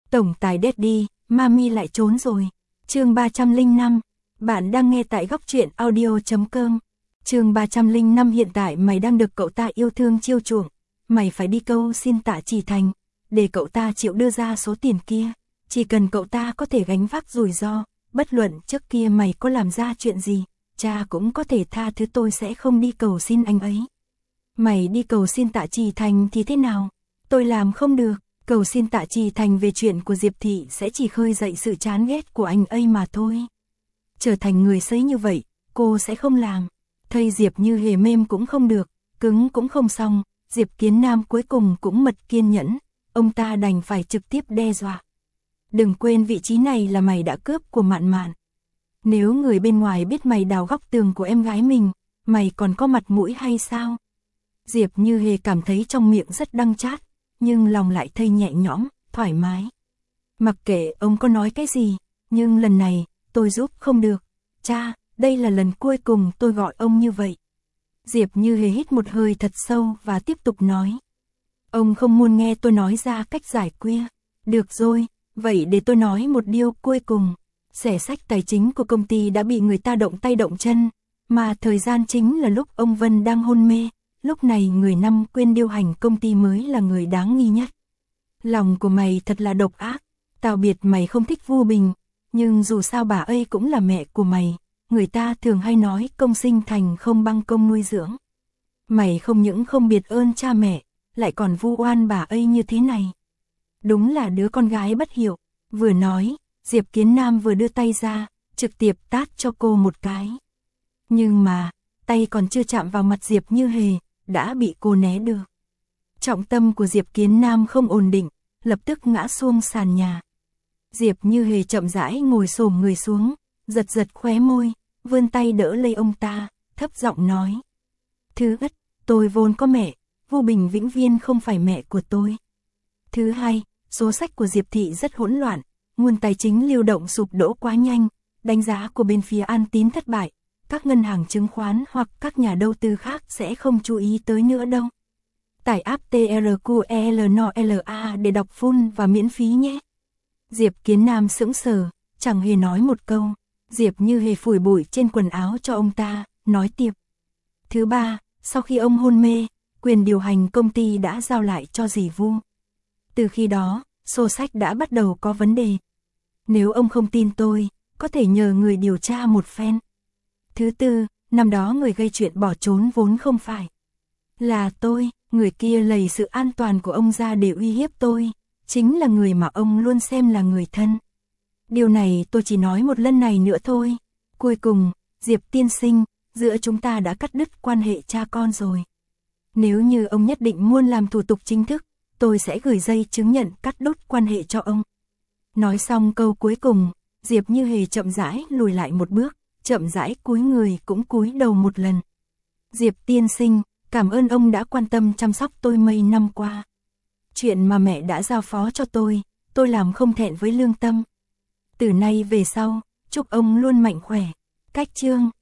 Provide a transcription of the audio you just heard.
Tổng tài Daddy, Mami lại trốn rồi. Chương 305. Bạn đang nghe tại góc truyện audio.com. Chương 305. Hiện tại mày đang được cậu ta yêu thương chiêu chuộng. Mày phải đi câu xin Tạ Chỉ Thành, để cậu ta chịu đưa ra số tiền kia. Chỉ cần cậu ta có thể gánh vác rủi ro, bất luận trước kia mày có làm ra chuyện gì, cha cũng có thể tha thứ, tôi sẽ không đi cầu xin anh ấy. Mày đi cầu xin Tạ Chỉ Thành thì thế nào? Tôi làm không được. Cầu xin Tạ Chỉ Thành về chuyện của Diệp Thị sẽ chỉ khơi dậy sự chán ghét của anh ấy mà thôi. Trở thành người sấy như vậy, cô sẽ không làm. Thây Diệp Như Hề mềm cũng không được, cứng cũng không xong. Diệp Kiến Nam cuối cùng cũng mật kiên nhẫn, ông ta đành phải trực tiếp đe dọa. Đừng quên vị trí này là mày đã cướp của Mạn Mạn. Nếu người bên ngoài biết mày đào góc tường của em gái mình, mày còn có mặt mũi hay sao? Diệp Như Hề cảm thấy trong miệng rất đắng chát, nhưng lòng lại thấy nhẹ nhõm, thoải mái. Mặc kệ ông có nói cái gì, nhưng lần này, tôi giúp không được. Cha, đây là lần cuối cùng tôi gọi ông như vậy. Diệp Như Hề hít một hơi thật sâu và tiếp tục nói. Ông không muốn nghe tôi nói ra cách giải quyết. Được rồi, vậy để tôi nói một điều cuối cùng. Xẻ sách tài chính của công ty đã bị người ta động tay động chân, mà thời gian chính là lúc ông Vân đang hôn mê. Lúc này người Năm Quyên điều hành công ty mới là người đáng nghi nhất. Lòng của mày thật là độc ác. Tao biết mày không thích Vu Bình, nhưng dù sao bà ấy cũng là mẹ của mày. Người ta thường hay nói công sinh thành không bằng công nuôi dưỡng. Mày không những không biết ơn cha mẹ, lại còn vu oan bà ấy như thế này. Đúng là đứa con gái bất hiểu. Vừa nói, Diệp Kiến Nam vừa đưa tay ra, trực tiếp tát cho cô một cái. Nhưng mà, tay còn chưa chạm vào mặt Diệp Như Hề, đã bị cô né được. Trọng tâm của Diệp Kiến Nam không ổn định, lập tức ngã xuống sàn nhà. Diệp Như Hề chậm rãi ngồi xổm người xuống, giật giật khóe môi, vươn tay đỡ lấy ông ta, thấp giọng nói. Thứ nhất, tôi vốn có mẹ, Vu Bình vĩnh viễn không phải mẹ của tôi. Thứ hai, số sách của Diệp Thị rất hỗn loạn, nguồn tài chính lưu động sụp đổ quá nhanh, đánh giá của bên phía An Tín thất bại. Các ngân hàng chứng khoán hoặc các nhà đầu tư khác sẽ không chú ý tới nữa đâu. Tải app TRQELNOLA để đọc full và miễn phí nhé. Diệp Kiến Nam sững sờ, chẳng hề nói một câu. Diệp Như Hề phủi bụi trên quần áo cho ông ta, nói tiếp. Thứ ba, sau khi ông hôn mê, quyền điều hành công ty đã giao lại cho dì Vu. Từ khi đó, sổ sách đã bắt đầu có vấn đề. Nếu ông không tin tôi, có thể nhờ người điều tra một phen. Thứ tư, năm đó người gây chuyện bỏ trốn vốn không phải là tôi, người kia lấy sự an toàn của ông ra để uy hiếp tôi, chính là người mà ông luôn xem là người thân. Điều này tôi chỉ nói một lần này nữa thôi. Cuối cùng, Diệp tiên sinh, giữa chúng ta đã cắt đứt quan hệ cha con rồi. Nếu như ông nhất định muốn làm thủ tục chính thức, tôi sẽ gửi giấy chứng nhận cắt đứt quan hệ cho ông. Nói xong câu cuối cùng, Diệp Như Hề chậm rãi lùi lại một bước, chậm rãi cúi người cũng cúi đầu một lần. Diệp tiên sinh, cảm ơn ông đã quan tâm chăm sóc tôi mấy năm qua. Chuyện mà mẹ đã giao phó cho tôi làm không thẹn với lương tâm. Từ nay về sau, chúc ông luôn mạnh khỏe. Cách chương